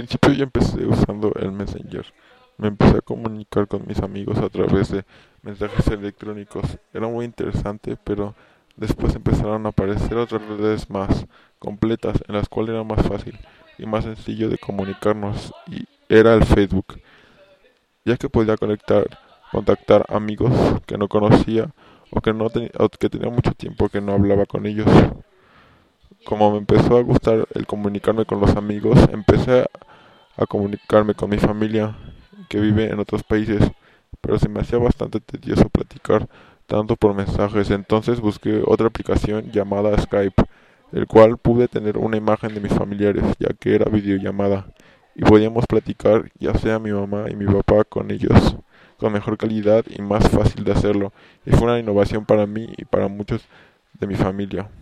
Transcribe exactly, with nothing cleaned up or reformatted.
principio yo empecé usando el Messenger. Me empecé a comunicar con mis amigos a través de mensajes electrónicos. Era muy interesante, pero después empezaron a aparecer otras redes más completas en las cuales era más fácil y más sencillo de comunicarnos y era el Facebook, ya que podía conectar, contactar amigos que no conocía o que no tenía, o que tenía mucho tiempo que no hablaba con ellos. Como me empezó a gustar el comunicarme con los amigos, empecé a comunicarme con mi familia que vive en otros países, pero se me hacía bastante tedioso platicar tanto por mensajes, entonces busqué otra aplicación llamada Skype, el cual pude tener una imagen de mis familiares, ya que era videollamada, y podíamos platicar ya sea mi mamá y mi papá con ellos, con mejor calidad y más fácil de hacerlo, y fue una innovación para mí y para muchos de mi familia.